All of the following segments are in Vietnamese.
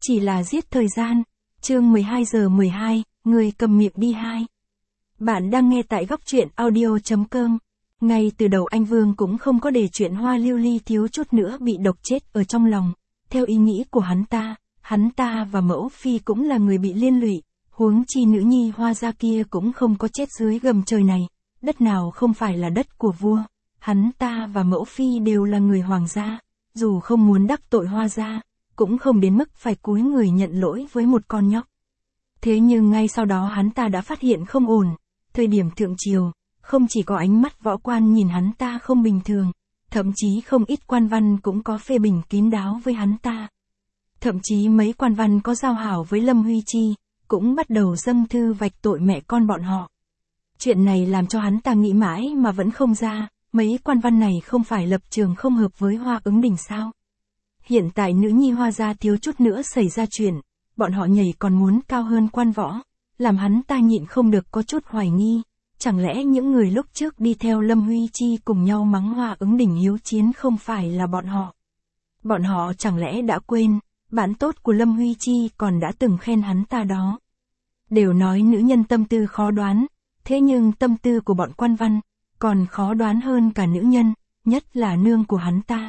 chỉ là giết thời gian. Chương 12 giờ 12, người cầm miệng đi 2. Bạn đang nghe tại góc truyện audio.com. Ngay từ đầu anh Vương cũng không có để chuyện Hoa Lưu Ly thiếu chút nữa bị độc chết ở trong lòng. Theo ý nghĩ của hắn ta và Mẫu Phi cũng là người bị liên lụy, huống chi nữ nhi Hoa gia kia cũng không có chết dưới gầm trời này, đất nào không phải là đất của vua. Hắn ta và Mẫu Phi đều là người hoàng gia, dù không muốn đắc tội Hoa gia, cũng không đến mức phải cúi người nhận lỗi với một con nhóc. Thế nhưng ngay sau đó hắn ta đã phát hiện không ổn, thời điểm thượng triều, không chỉ có ánh mắt võ quan nhìn hắn ta không bình thường, thậm chí không ít quan văn cũng có phê bình kín đáo với hắn ta. Thậm chí mấy quan văn có giao hảo với Lâm Huy Chi, cũng bắt đầu dâng thư vạch tội mẹ con bọn họ. Chuyện này làm cho hắn ta nghĩ mãi mà vẫn không ra, mấy quan văn này không phải lập trường không hợp với Hoa Ứng Đình sao? Hiện tại nữ nhi Hoa gia thiếu chút nữa xảy ra chuyện, bọn họ nhảy còn muốn cao hơn quan võ, làm hắn ta nhịn không được có chút hoài nghi, chẳng lẽ những người lúc trước đi theo Lâm Huy Chi cùng nhau mắng Hoa Ứng Đình hiếu chiến không phải là bọn họ? Bọn họ chẳng lẽ đã quên, bạn tốt của Lâm Huy Chi còn đã từng khen hắn ta đó. Đều nói nữ nhân tâm tư khó đoán, thế nhưng tâm tư của bọn quan văn, còn khó đoán hơn cả nữ nhân, nhất là nương của hắn ta.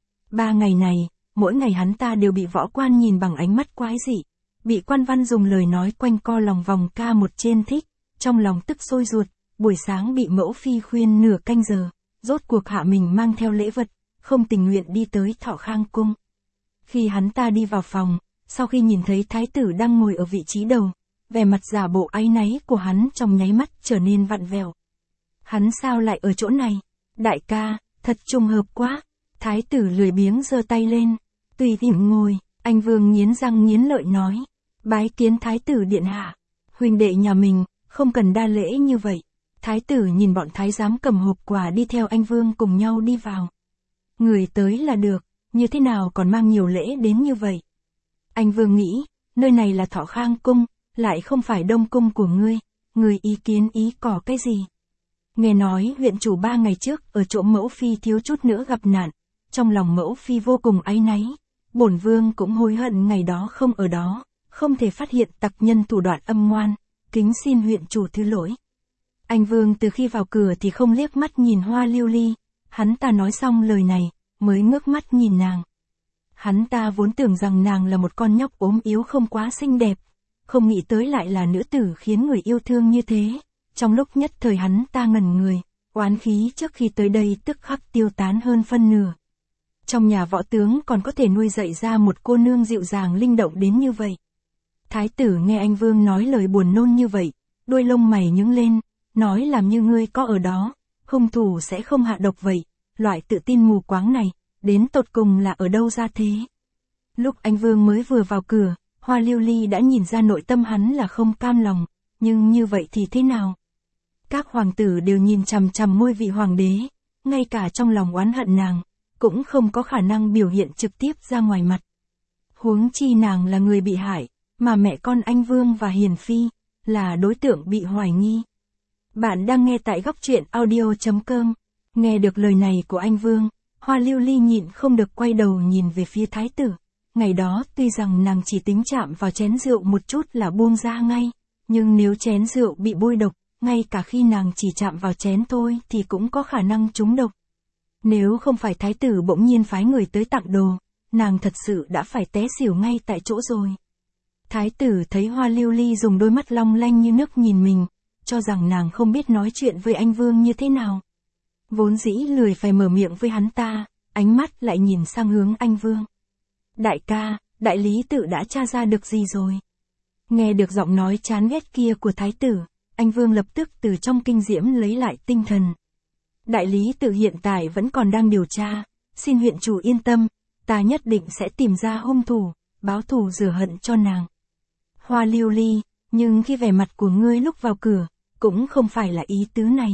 3 ngày này, mỗi ngày hắn ta đều bị võ quan nhìn bằng ánh mắt quái dị, bị quan văn dùng lời nói quanh co lòng vòng ca một trên thích, trong lòng tức sôi ruột, buổi sáng bị Mẫu Phi khuyên nửa canh giờ, rốt cuộc hạ mình mang theo lễ vật, không tình nguyện đi tới Thọ Khang cung. Khi hắn ta đi vào phòng, sau khi nhìn thấy thái tử đang ngồi ở vị trí đầu, vẻ mặt giả bộ áy náy của hắn trong nháy mắt trở nên vặn vẹo. Hắn sao lại ở chỗ này? Đại ca, thật trùng hợp quá. Thái tử lười biếng giơ tay lên, tùy tiện ngồi. Anh Vương nghiến răng nghiến lợi nói, bái kiến thái tử điện hạ. Huynh đệ nhà mình, không cần đa lễ như vậy. Thái tử nhìn bọn thái giám cầm hộp quà đi theo anh Vương cùng nhau đi vào. Người tới là được, như thế nào còn mang nhiều lễ đến như vậy? Anh Vương nghĩ, nơi này là Thọ Khang cung, lại không phải Đông cung của ngươi, người ý kiến ý cỏ cái gì? Nghe nói huyện chủ 3 ngày trước ở chỗ Mẫu Phi thiếu chút nữa gặp nạn, trong lòng Mẫu Phi vô cùng áy náy, bổn vương cũng hối hận ngày đó không ở đó, không thể phát hiện tặc nhân thủ đoạn âm ngoan, kính xin huyện chủ thứ lỗi. Anh Vương từ khi vào cửa thì không liếc mắt nhìn Hoa Lưu Ly, hắn ta nói xong lời này, mới ngước mắt nhìn nàng. Hắn ta vốn tưởng rằng nàng là một con nhóc ốm yếu không quá xinh đẹp, không nghĩ tới lại là nữ tử khiến người yêu thương như thế. Trong lúc nhất thời hắn ta ngẩn người, oán khí trước khi tới đây tức khắc tiêu tán hơn phân nửa. Trong nhà võ tướng còn có thể nuôi dạy ra một cô nương dịu dàng linh động đến như vậy. Thái tử nghe anh Vương nói lời buồn nôn như vậy, đuôi lông mày nhướng lên, nói làm như ngươi có ở đó, hung thủ sẽ không hạ độc vậy, loại tự tin mù quáng này, đến tột cùng là ở đâu ra thế? Lúc anh Vương mới vừa vào cửa, Hoa Lưu Ly đã nhìn ra nội tâm hắn là không cam lòng, nhưng như vậy thì thế nào? Các hoàng tử đều nhìn chằm chằm ngôi vị hoàng đế, ngay cả trong lòng oán hận nàng, cũng không có khả năng biểu hiện trực tiếp ra ngoài mặt. Huống chi nàng là người bị hại, mà mẹ con anh Vương và Hiền Phi, là đối tượng bị hoài nghi. Bạn đang nghe tại góc truyện audio.com, nghe được lời này của anh Vương, Hoa Lưu Ly nhịn không được quay đầu nhìn về phía thái tử. Ngày đó tuy rằng nàng chỉ tính chạm vào chén rượu một chút là buông ra ngay, nhưng nếu chén rượu bị bôi độc, ngay cả khi nàng chỉ chạm vào chén thôi thì cũng có khả năng trúng độc. Nếu không phải thái tử bỗng nhiên phái người tới tặng đồ, nàng thật sự đã phải té xỉu ngay tại chỗ rồi. Thái tử thấy Hoa Lưu Ly dùng đôi mắt long lanh như nước nhìn mình, cho rằng nàng không biết nói chuyện với anh Vương như thế nào. Vốn dĩ lười phải mở miệng với hắn ta, ánh mắt lại nhìn sang hướng anh Vương. Đại ca, đại lý tự đã tra ra được gì rồi? Nghe được giọng nói chán ghét kia của thái tử, anh Vương lập tức từ trong kinh diễm lấy lại tinh thần. Đại lý tự hiện tại vẫn còn đang điều tra, xin huyện chủ yên tâm, ta nhất định sẽ tìm ra hung thủ, báo thù rửa hận cho nàng. Hoa Lưu Ly, nhưng khi vẻ mặt của ngươi lúc vào cửa, cũng không phải là ý tứ này.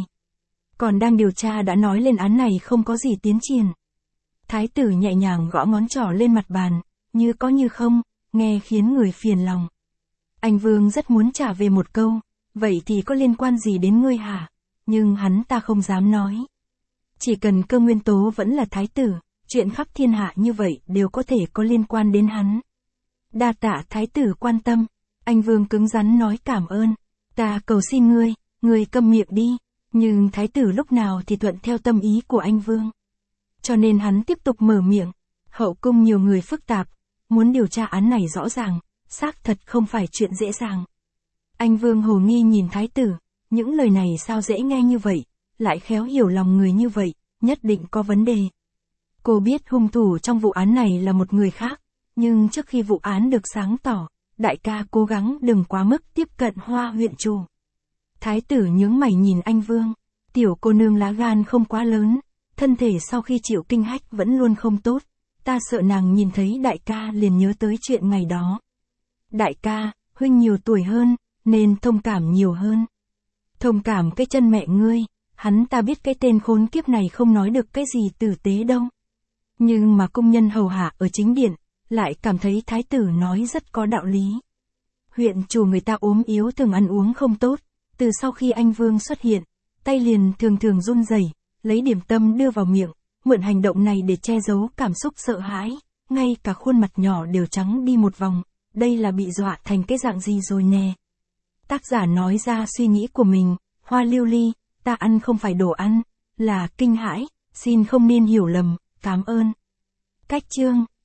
Còn đang điều tra đã nói lên án này không có gì tiến triển. Thái tử nhẹ nhàng gõ ngón trỏ lên mặt bàn, như có như không, nghe khiến người phiền lòng. Anh Vương rất muốn trả về một câu, vậy thì có liên quan gì đến ngươi hả? Nhưng hắn ta không dám nói. Chỉ cần Cơ Nguyên Tố vẫn là thái tử, chuyện khắp thiên hạ như vậy đều có thể có liên quan đến hắn. Đa tạ thái tử quan tâm. Anh Vương cứng rắn nói cảm ơn. Ta cầu xin ngươi câm miệng đi. Nhưng thái tử lúc nào thì thuận theo tâm ý của anh Vương. Cho nên hắn tiếp tục mở miệng. Hậu cung nhiều người phức tạp, muốn điều tra án này rõ ràng, xác thật không phải chuyện dễ dàng. Anh Vương hồ nghi nhìn thái tử, những lời này sao dễ nghe như vậy, lại khéo hiểu lòng người như vậy, nhất định có vấn đề. Cô biết hung thủ trong vụ án này là một người khác, nhưng trước khi vụ án được sáng tỏ, đại ca cố gắng đừng quá mức tiếp cận Hoa huyện chủ. Thái tử nhướng mày nhìn anh Vương, tiểu cô nương lá gan không quá lớn, thân thể sau khi chịu kinh hách vẫn luôn không tốt, ta sợ nàng nhìn thấy đại ca liền nhớ tới chuyện ngày đó. Đại ca, huynh nhiều tuổi hơn, nên thông cảm nhiều hơn. Thông cảm cái chân mẹ ngươi, hắn ta biết cái tên khốn kiếp này không nói được cái gì tử tế đâu. Nhưng mà công nhân hầu hạ ở chính điện, lại cảm thấy thái tử nói rất có đạo lý. Huyện chủ người ta ốm yếu thường ăn uống không tốt, từ sau khi anh Vương xuất hiện, tay liền thường run rẩy, lấy điểm tâm đưa vào miệng, mượn hành động này để che giấu cảm xúc sợ hãi, ngay cả khuôn mặt nhỏ đều trắng đi một vòng, đây là bị dọa thành cái dạng gì rồi nè. Tác giả nói ra suy nghĩ của mình, Hoa Lưu Ly, ta ăn không phải đồ ăn, là kinh hãi, xin không nên hiểu lầm, cảm ơn. Cách chương